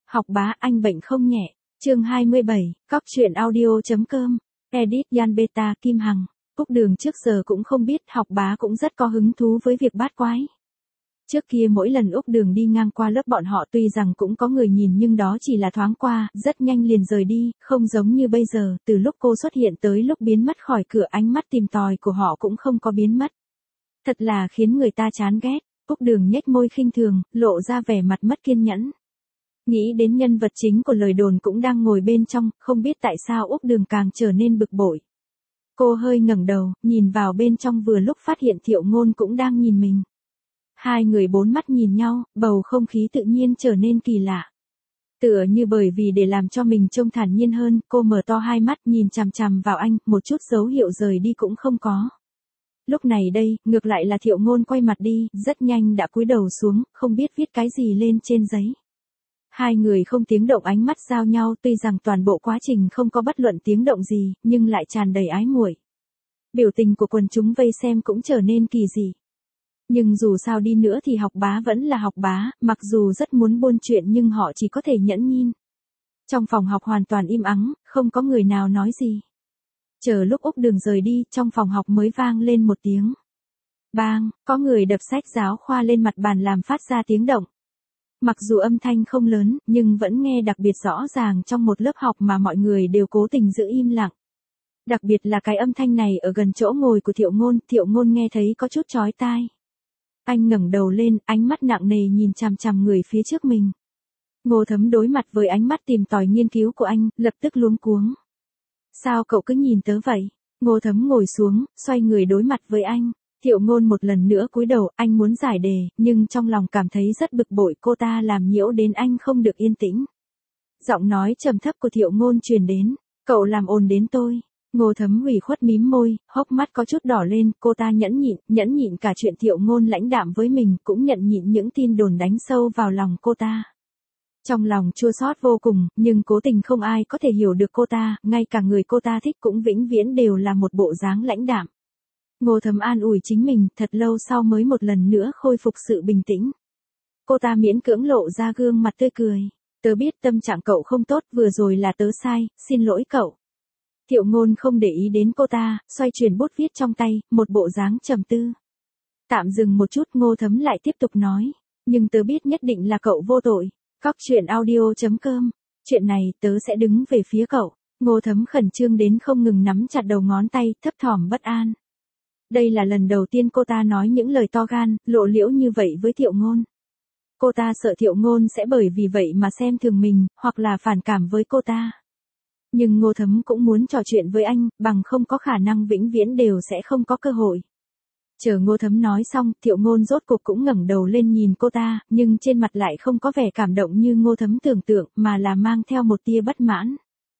Học bá anh bệnh không nhẹ. Chương 27, Cóc truyện audio.com. Edit Yan Beta Kim Hằng. Úc Đường trước giờ cũng không biết học bá cũng rất có hứng thú với việc bát quái. Trước kia mỗi lần Úc Đường đi ngang qua lớp bọn họ tuy rằng cũng có người nhìn nhưng đó chỉ là thoáng qua, rất nhanh liền rời đi, không giống như bây giờ, từ lúc cô xuất hiện tới lúc biến mất khỏi cửa ánh mắt tìm tòi của họ cũng không có biến mất. Thật là khiến người ta chán ghét. Úc Đường nhếch môi khinh thường, lộ ra vẻ mặt mất kiên nhẫn. Nghĩ đến nhân vật chính của lời đồn cũng đang ngồi bên trong, không biết tại sao Úc Đường càng trở nên bực bội. Cô hơi ngẩng đầu, nhìn vào bên trong vừa lúc phát hiện Thiệu Ngôn cũng đang nhìn mình. Hai người bốn mắt nhìn nhau, bầu không khí tự nhiên trở nên kỳ lạ. Tựa như bởi vì để làm cho mình trông thản nhiên hơn, cô mở to hai mắt nhìn chằm chằm vào anh, một chút dấu hiệu rời đi cũng không có. Lúc này đây, ngược lại là Thiệu Ngôn quay mặt đi, rất nhanh đã cúi đầu xuống, không biết viết cái gì lên trên giấy. Hai người không tiếng động ánh mắt giao nhau, tuy rằng toàn bộ quá trình không có bất luận tiếng động gì, nhưng lại tràn đầy ái muội. Biểu tình của quần chúng vây xem cũng trở nên kỳ dị. Nhưng dù sao đi nữa thì học bá vẫn là học bá, mặc dù rất muốn buôn chuyện nhưng họ chỉ có thể nhẫn nhịn. Trong phòng học hoàn toàn im ắng, không có người nào nói gì. Chờ lúc Úc Đường rời đi, trong phòng học mới vang lên một tiếng. Bang, có người đập sách giáo khoa lên mặt bàn làm phát ra tiếng động. Mặc dù âm thanh không lớn, nhưng vẫn nghe đặc biệt rõ ràng trong một lớp học mà mọi người đều cố tình giữ im lặng. Đặc biệt là cái âm thanh này ở gần chỗ ngồi của Thiệu Ngôn nghe thấy có chút chói tai. Anh ngẩng đầu lên, ánh mắt nặng nề nhìn chằm chằm người phía trước mình. Ngô Thấm đối mặt với ánh mắt tìm tòi nghiên cứu của anh, lập tức luống cuống. Sao cậu cứ nhìn tớ vậy? Ngô Thấm ngồi xuống, xoay người đối mặt với anh. Thiệu Ngôn một lần nữa cúi đầu, anh muốn giải đề, nhưng trong lòng cảm thấy rất bực bội, cô ta làm nhiễu đến anh không được yên tĩnh. Giọng nói trầm thấp của Thiệu Ngôn truyền đến, cậu làm ồn đến tôi. Ngô Thấm ủy khuất mím môi, hốc mắt có chút đỏ lên, cô ta nhẫn nhịn cả chuyện Thiệu Ngôn lãnh đạm với mình, cũng nhẫn nhịn những tin đồn đánh sâu vào lòng cô ta. Trong lòng chua xót vô cùng, nhưng cố tình không ai có thể hiểu được cô ta, ngay cả người cô ta thích cũng vĩnh viễn đều là một bộ dáng lãnh đạm. Ngô Thấm an ủi chính mình, thật lâu sau mới một lần nữa khôi phục sự bình tĩnh. Cô ta miễn cưỡng lộ ra gương mặt tươi cười. Tớ biết tâm trạng cậu không tốt, vừa rồi là tớ sai, xin lỗi cậu. Thiệu Ngôn không để ý đến cô ta, xoay chuyển bút viết trong tay, một bộ dáng trầm tư. Tạm dừng một chút, Ngô Thấm lại tiếp tục nói, nhưng tớ biết nhất định là cậu vô tội. Cóc truyện audio.com. Chuyện này tớ sẽ đứng về phía cậu. Ngô Thấm khẩn trương đến không ngừng nắm chặt đầu ngón tay, thấp thỏm bất an. Đây là lần đầu tiên cô ta nói những lời to gan, lộ liễu như vậy với Thiệu Ngôn. Cô ta sợ Thiệu Ngôn sẽ bởi vì vậy mà xem thường mình, hoặc là phản cảm với cô ta. Nhưng Ngô Thấm cũng muốn trò chuyện với anh, bằng không có khả năng vĩnh viễn đều sẽ không có cơ hội. Chờ Ngô Thấm nói xong, Thiệu Ngôn rốt cuộc cũng ngẩng đầu lên nhìn cô ta, nhưng trên mặt lại không có vẻ cảm động như Ngô Thấm tưởng tượng, mà là mang theo một tia bất mãn.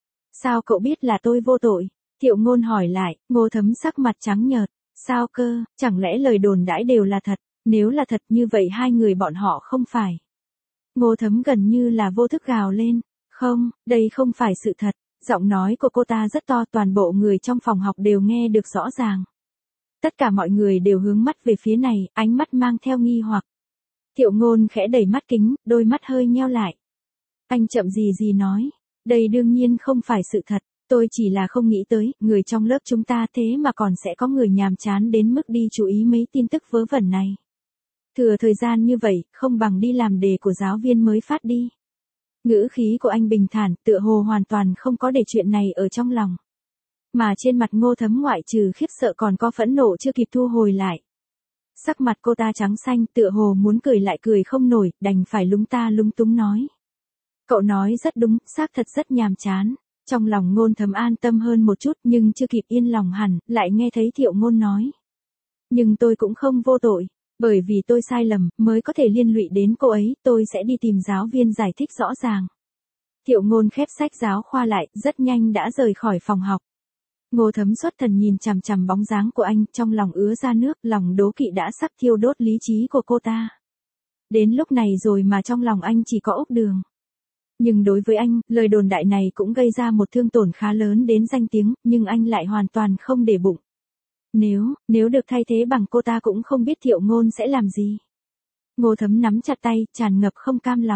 Sao cậu biết là tôi vô tội? Thiệu Ngôn hỏi lại. Ngô Thấm sắc mặt trắng nhợt. Sao cơ, chẳng lẽ lời đồn đãi đều là thật? Nếu là thật như vậy hai người bọn họ không phải. Ngô Thấm gần như là vô thức gào lên. Không, đây không phải sự thật. Giọng nói của cô ta rất to, toàn bộ người trong phòng học đều nghe được rõ ràng. Tất cả mọi người đều hướng mắt về phía này, ánh mắt mang theo nghi hoặc. Thiệu Ngôn khẽ đẩy mắt kính, đôi mắt hơi nheo lại. Anh chậm gì nói, đây đương nhiên không phải sự thật, tôi chỉ là không nghĩ tới, người trong lớp chúng ta thế mà còn sẽ có người nhàm chán đến mức đi chú ý mấy tin tức vớ vẩn này. Thừa thời gian như vậy, không bằng đi làm đề của giáo viên mới phát đi. Ngữ khí của anh bình thản, tựa hồ hoàn toàn không có để chuyện này ở trong lòng. Mà trên mặt Ngô Thấm ngoại trừ khiếp sợ còn có phẫn nộ chưa kịp thu hồi lại. Sắc mặt cô ta trắng xanh, tựa hồ muốn cười lại cười không nổi, đành phải lúng túng nói. Cậu nói rất đúng, xác thật rất nhàm chán. Trong lòng Ngô Thấm an tâm hơn một chút, nhưng chưa kịp yên lòng hẳn, lại nghe thấy Thiệu Ngôn nói. Nhưng tôi cũng không vô tội, bởi vì tôi sai lầm, mới có thể liên lụy đến cô ấy, tôi sẽ đi tìm giáo viên giải thích rõ ràng. Thiệu Ngôn khép sách giáo khoa lại, rất nhanh đã rời khỏi phòng học. Ngô Thấm xuất thần nhìn chằm chằm bóng dáng của anh, trong lòng ứa ra nước, lòng đố kỵ đã sắp thiêu đốt lý trí của cô ta. Đến lúc này rồi mà trong lòng anh chỉ có Úc Đường. Nhưng đối với anh, lời đồn đại này cũng gây ra một thương tổn khá lớn đến danh tiếng, nhưng anh lại hoàn toàn không để bụng. Nếu được thay thế bằng cô ta cũng không biết Thiệu Ngôn sẽ làm gì. Ngô Thấm nắm chặt tay, tràn ngập không cam lòng.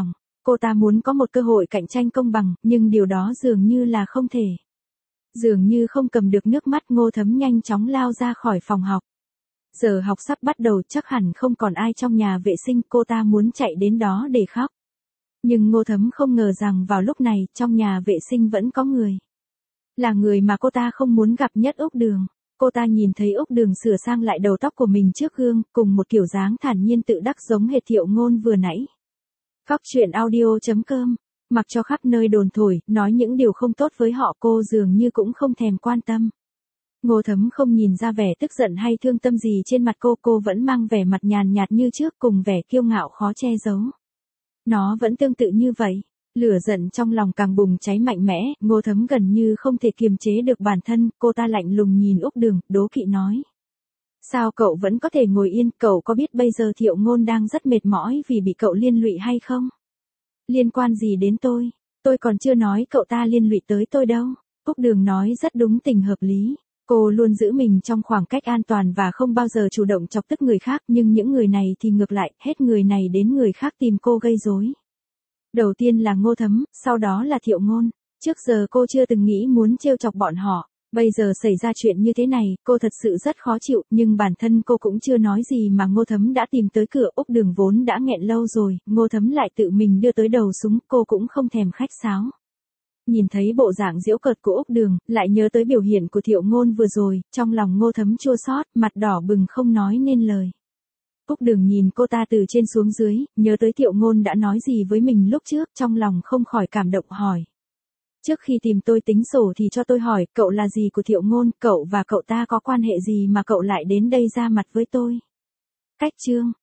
Cô ta muốn có một cơ hội cạnh tranh công bằng, nhưng điều đó dường như là không thể. Dường như không cầm được nước mắt, Ngô Thấm nhanh chóng lao ra khỏi phòng học. Giờ học sắp bắt đầu, chắc hẳn không còn ai trong nhà vệ sinh, cô ta muốn chạy đến đó để khóc. Nhưng Ngô Thấm không ngờ rằng vào lúc này, trong nhà vệ sinh vẫn có người. Là người mà cô ta không muốn gặp nhất, Úc Đường. Cô ta nhìn thấy Úc Đường sửa sang lại đầu tóc của mình trước gương, cùng một kiểu dáng thản nhiên tự đắc giống hệt Thiệu Ngôn vừa nãy. Cóc truyện audio.com. Mặc cho khắp nơi đồn thổi, nói những điều không tốt với họ, cô dường như cũng không thèm quan tâm. Ngô Thấm không nhìn ra vẻ tức giận hay thương tâm gì trên mặt cô vẫn mang vẻ mặt nhàn nhạt như trước, cùng vẻ kiêu ngạo khó che giấu. Nó vẫn tương tự như vậy. Lửa giận trong lòng càng bùng cháy mạnh mẽ, Ngô Thấm gần như không thể kiềm chế được bản thân, cô ta lạnh lùng nhìn Úc Đường, đố kỵ nói. Sao cậu vẫn có thể ngồi yên, cậu có biết bây giờ Thiệu Ngôn đang rất mệt mỏi vì bị cậu liên lụy hay không? Liên quan gì đến tôi còn chưa nói cậu ta liên lụy tới tôi đâu. Úc Đường nói rất đúng tình hợp lý. Cô luôn giữ mình trong khoảng cách an toàn và không bao giờ chủ động chọc tức người khác, nhưng những người này thì ngược lại, hết người này đến người khác tìm cô gây rối. Đầu tiên là Ngô Thấm, sau đó là Thiệu Ngôn. Trước giờ cô chưa từng nghĩ muốn trêu chọc bọn họ. Bây giờ xảy ra chuyện như thế này, cô thật sự rất khó chịu, nhưng bản thân cô cũng chưa nói gì mà Ngô Thấm đã tìm tới cửa. Úc Đường vốn đã nghẹn lâu rồi, Ngô Thấm lại tự mình đưa tới đầu súng, cô cũng không thèm khách sáo. Nhìn thấy bộ dạng giễu cợt của Úc Đường, lại nhớ tới biểu hiện của Thiệu Ngôn vừa rồi, trong lòng Ngô Thấm chua xót, mặt đỏ bừng không nói nên lời. Úc Đường nhìn cô ta từ trên xuống dưới, nhớ tới Thiệu Ngôn đã nói gì với mình lúc trước, trong lòng không khỏi cảm động hỏi. Trước khi tìm tôi tính sổ thì cho tôi hỏi, cậu là gì của Thiệu Ngôn, cậu và cậu ta có quan hệ gì mà cậu lại đến đây ra mặt với tôi? Cách chương.